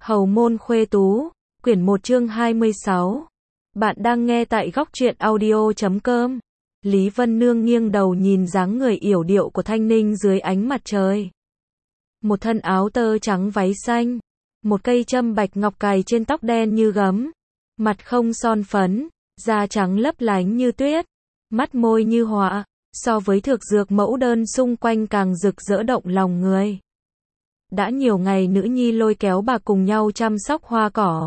Hầu môn khuê tú, quyển 1 chương 26. Bạn đang nghe tại góc truyện audio.com. Lý Vân Nương nghiêng đầu nhìn dáng người yểu điệu của Thanh Ninh dưới ánh mặt trời. Một thân áo tơ trắng váy xanh, một cây châm bạch ngọc cài trên tóc đen như gấm, mặt không son phấn, da trắng lấp lánh như tuyết, mắt môi như họa, so với thực dược mẫu đơn xung quanh càng rực rỡ động lòng người. Đã nhiều ngày nữ nhi lôi kéo bà cùng nhau chăm sóc hoa cỏ.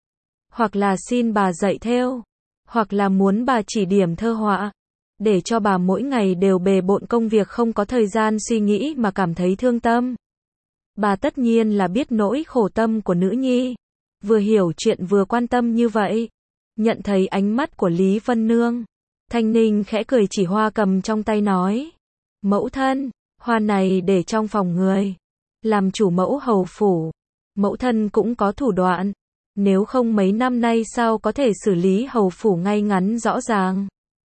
Hoặc là xin bà dạy thêu, hoặc là muốn bà chỉ điểm thơ họa, để cho bà mỗi ngày đều bề bộn công việc không có thời gian suy nghĩ mà cảm thấy thương tâm. Bà tất nhiên là biết nỗi khổ tâm của nữ nhi, vừa hiểu chuyện vừa quan tâm như vậy. Nhận thấy ánh mắt của Lý Vân Nương, Thanh Ninh khẽ cười chỉ hoa cầm trong tay nói: Mẫu thân, hoa này để trong phòng người. Làm chủ mẫu hầu phủ, mẫu thân cũng có thủ đoạn, nếu không mấy năm nay sao có thể xử lý hầu phủ ngay ngắn rõ ràng.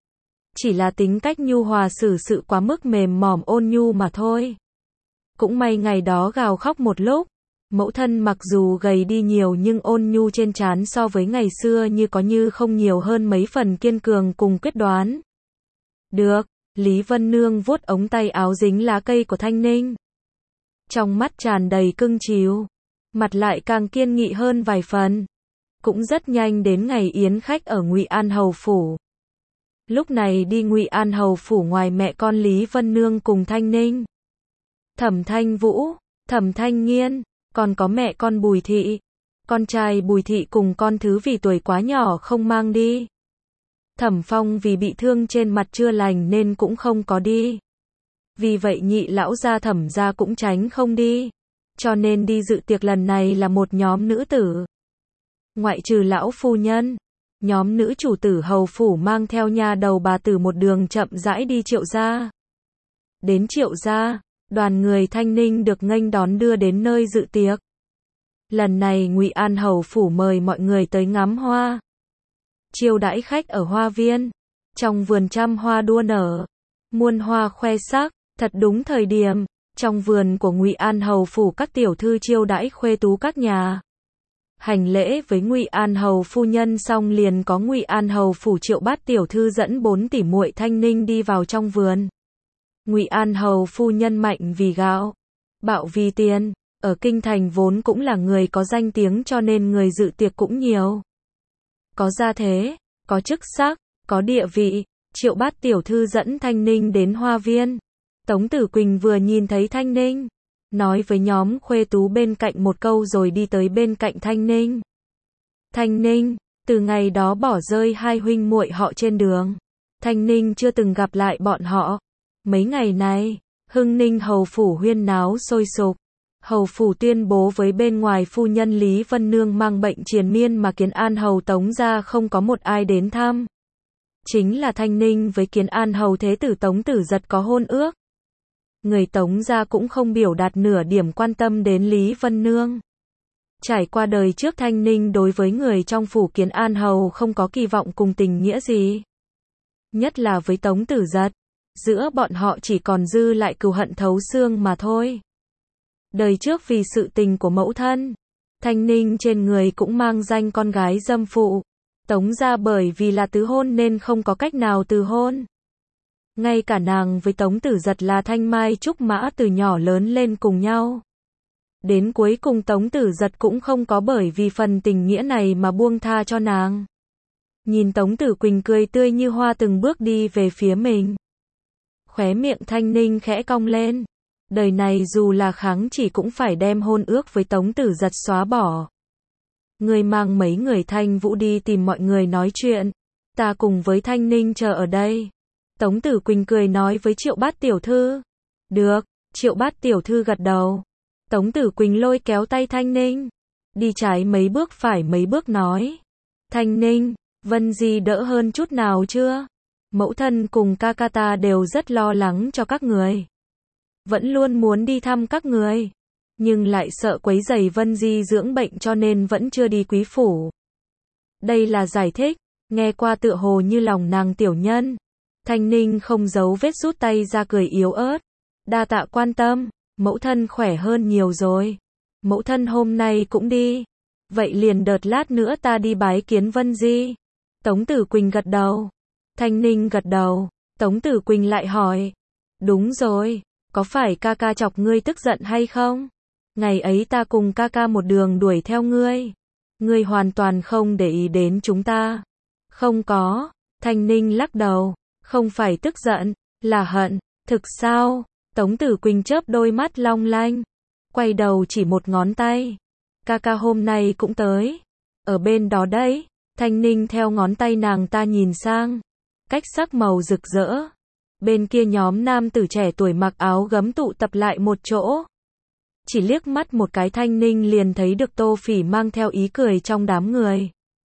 Chỉ là tính cách nhu hòa xử sự quá mức mềm mỏm ôn nhu mà thôi. Cũng may ngày đó gào khóc một lúc, mẫu thân mặc dù gầy đi nhiều nhưng ôn nhu trên trán so với ngày xưa như có như không nhiều hơn mấy phần kiên cường cùng quyết đoán. Được, Lý Vân Nương vuốt ống tay áo dính lá cây của Thanh Ninh. Trong mắt tràn đầy cưng chiều, mặt lại càng kiên nghị hơn vài phần. Cũng rất nhanh đến ngày yến khách ở Ngụy An hầu phủ. Lúc này đi Ngụy An hầu phủ ngoài mẹ con Lý Vân Nương cùng Thanh Ninh, Thẩm Thanh Vũ, Thẩm Thanh Nghiên, còn có mẹ con Bùi Thị. Con trai Bùi Thị cùng con thứ vì tuổi quá nhỏ không mang đi. Thẩm Phong vì bị thương trên mặt chưa lành nên cũng không có đi. Vì vậy nhị lão gia Thẩm gia cũng tránh không đi. Cho nên đi dự tiệc lần này là một nhóm nữ tử. Ngoại trừ lão phu nhân, nhóm nữ chủ tử hầu phủ mang theo nha đầu bà tử một đường chậm rãi đi Triệu gia. Đến Triệu gia, đoàn người Thanh Ninh được nghênh đón đưa đến nơi dự tiệc. Lần này Ngụy An hầu phủ mời mọi người tới ngắm hoa, chiêu đãi khách ở hoa viên. Trong vườn trăm hoa đua nở, muôn hoa khoe sắc, thật đúng thời điểm. Trong vườn của Ngụy An hầu phủ các tiểu thư chiêu đãi khuê tú các nhà. Hành lễ với Ngụy An hầu phu nhân xong liền có Ngụy An hầu phủ Triệu Bát tiểu thư dẫn 4 tỷ muội Thanh Ninh đi vào trong vườn. Ngụy An hầu phu nhân mạnh vì gạo, bạo vì tiền, ở kinh thành vốn cũng là người có danh tiếng cho nên người dự tiệc cũng nhiều. Có gia thế, có chức sắc, có địa vị. Triệu Bát tiểu thư dẫn Thanh Ninh đến hoa viên. Tống Tử Quỳnh vừa nhìn thấy Thanh Ninh, nói với nhóm khuê tú bên cạnh một câu rồi đi tới bên cạnh Thanh Ninh. Thanh Ninh, từ ngày đó bỏ rơi hai huynh muội họ trên đường, Thanh Ninh chưa từng gặp lại bọn họ. Mấy ngày này, Hưng Ninh hầu phủ huyên náo sôi sục. Hầu phủ tuyên bố với bên ngoài phu nhân Lý Vân Nương mang bệnh triền miên mà Kiến An hầu Tống gia không có một ai đến thăm. Chính là Thanh Ninh với Kiến An hầu thế tử Tống Tử Giật có hôn ước. Người Tống gia cũng không biểu đạt nửa điểm quan tâm đến Lý Vân Nương. Trải qua đời trước Thanh Ninh đối với người trong phủ Kiến An hầu không có kỳ vọng cùng tình nghĩa gì. Nhất là với Tống Tử Giật, giữa bọn họ chỉ còn dư lại cừu hận thấu xương mà thôi. Đời trước vì sự tình của mẫu thân, Thanh Ninh trên người cũng mang danh con gái dâm phụ. Tống gia bởi vì là tứ hôn nên không có cách nào từ hôn. Ngay cả nàng với Tống Tử Giật là thanh mai trúc mã từ nhỏ lớn lên cùng nhau. Đến cuối cùng Tống Tử Giật cũng không có bởi vì phần tình nghĩa này mà buông tha cho nàng. Nhìn Tống Tử Quỳnh cười tươi như hoa từng bước đi về phía mình, khóe miệng Thanh Ninh khẽ cong lên. Đời này dù là kháng chỉ cũng phải đem hôn ước với Tống Tử Giật xóa bỏ. Người mang mấy người Thanh Vũ đi tìm mọi người nói chuyện, ta cùng với Thanh Ninh chờ ở đây. Tống Tử Quỳnh cười nói với Triệu Bát tiểu thư. Được, Triệu Bát tiểu thư gật đầu. Tống Tử Quỳnh lôi kéo tay Thanh Ninh, đi trái mấy bước phải mấy bước nói. Thanh Ninh, Vân Di đỡ hơn chút nào chưa? Mẫu thân cùng ca ca ta đều rất lo lắng cho các người. Vẫn luôn muốn đi thăm các người, nhưng lại sợ quấy rầy Vân Di dưỡng bệnh cho nên vẫn chưa đi quý phủ. Đây là giải thích, nghe qua tựa hồ như lòng nàng tiểu nhân. Thanh Ninh không giấu vết rút tay ra cười yếu ớt. Đa tạ quan tâm, mẫu thân khỏe hơn nhiều rồi. Mẫu thân hôm nay cũng đi. vậy liền đợt lát nữa ta đi bái kiến Vân Di. Tống Tử Quỳnh gật đầu. Thanh Ninh gật đầu. Tống Tử Quỳnh lại hỏi. Đúng rồi, có phải ca ca chọc ngươi tức giận hay không? Ngày ấy ta cùng ca ca một đường đuổi theo ngươi. Ngươi hoàn toàn không để ý đến chúng ta. Không có. Thanh Ninh lắc đầu. Không phải tức giận, là hận. Thực sao? Tống Tử Quỳnh chớp đôi mắt long lanh. Quay đầu chỉ một ngón tay. Ca ca hôm nay cũng tới. Ở bên đó đấy. Thanh Ninh theo ngón tay nàng ta nhìn sang. Cách sắc màu rực rỡ. Bên kia nhóm nam tử trẻ tuổi mặc áo gấm tụ tập lại một chỗ. Chỉ liếc mắt một cái Thanh Ninh liền thấy được Tô Phỉ mang theo ý cười trong đám người.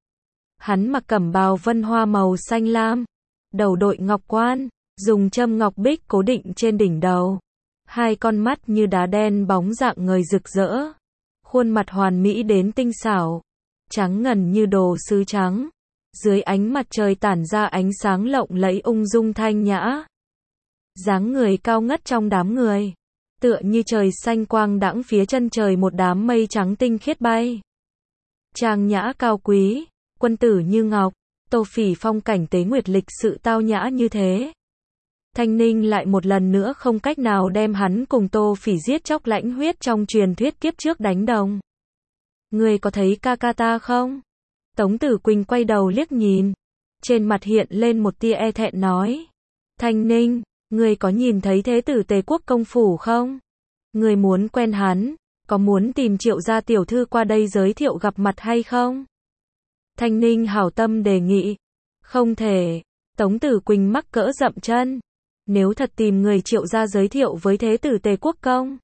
Hắn mặc cẩm bào vân hoa màu xanh lam. Đầu đội ngọc quan, dùng châm ngọc bích cố định trên đỉnh đầu. Hai con mắt như đá đen bóng dạng ngời rực rỡ. Khuôn mặt hoàn mỹ đến tinh xảo. Trắng ngần như đồ sứ trắng. Dưới ánh mặt trời tản ra ánh sáng lộng lẫy ung dung thanh nhã. Dáng người cao ngất trong đám người. Tựa như trời xanh quang đãng phía chân trời một đám mây trắng tinh khiết bay. Trang nhã cao quý, quân tử như ngọc. Tô Phỉ phong cảnh tế nguyệt lịch sự tao nhã như thế. Thanh Ninh lại một lần nữa không cách nào đem hắn cùng Tô Phỉ giết chóc lãnh huyết trong truyền thuyết kiếp trước đánh đồng. Ngươi có thấy ca ca ta không? Tống Tử Quỳnh quay đầu liếc nhìn. Trên mặt hiện lên một tia e thẹn nói. Thanh Ninh, ngươi có nhìn thấy thế tử Tề Quốc công phủ không? Ngươi muốn quen hắn, có muốn tìm Triệu gia tiểu thư qua đây giới thiệu gặp mặt hay không? Thanh Ninh hảo tâm đề nghị. Không thể. Tống Tử Quỳnh mắc cỡ dậm chân. Nếu thật tìm người Triệu gia giới thiệu với thế tử Tề Quốc công,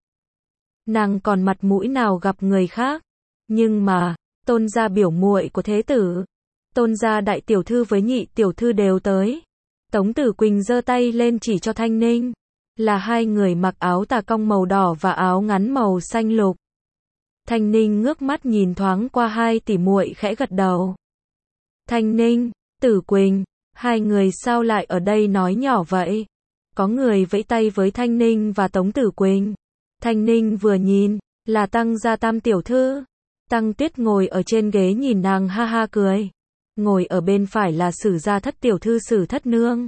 nàng còn mặt mũi nào gặp người khác. Nhưng mà, Tôn gia biểu muội của thế tử, Tôn gia đại tiểu thư với nhị tiểu thư đều tới. Tống Tử Quỳnh giơ tay lên chỉ cho Thanh Ninh. Là hai người mặc áo tà cong màu đỏ và áo ngắn màu xanh lục. Thanh Ninh ngước mắt nhìn thoáng qua hai tỷ muội khẽ gật đầu. Thanh Ninh, Tử Quỳnh, hai người sao lại ở đây nói nhỏ vậy? Có người vẫy tay với Thanh Ninh và Tống Tử Quỳnh. Thanh Ninh vừa nhìn, là Tăng gia tam tiểu thư. Tăng Tuyết ngồi ở trên ghế nhìn nàng ha ha cười. Ngồi ở bên phải là Sử gia thất tiểu thư Sử Thất Nương.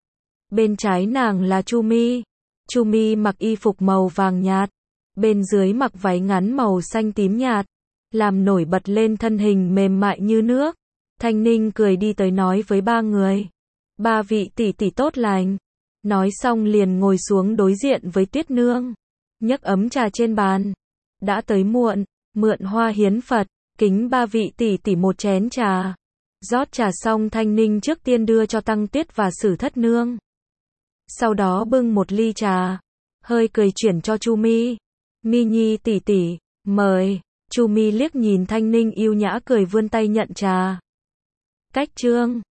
Bên trái nàng là Chu Mi. Chu Mi mặc y phục màu vàng nhạt. Bên dưới mặc váy ngắn màu xanh tím nhạt. Làm nổi bật lên thân hình mềm mại như nước. Thanh Ninh cười đi tới nói với ba người. Ba vị tỷ tỷ tốt lành. Nói xong liền ngồi xuống đối diện với Tuyết Nương. Nhấc ấm trà trên bàn. Đã tới muộn, mượn hoa hiến Phật, kính ba vị tỷ tỷ một chén trà. Rót trà xong Thanh Ninh trước tiên đưa cho Tăng Tuyết và Sử Thất Nương. Sau đó bưng một ly trà, hơi cười chuyển cho Chu Mi. Mi Nhi tỷ tỷ, mời. Chu Mi liếc nhìn Thanh Ninh yêu nhã cười vươn tay nhận trà. Cách chương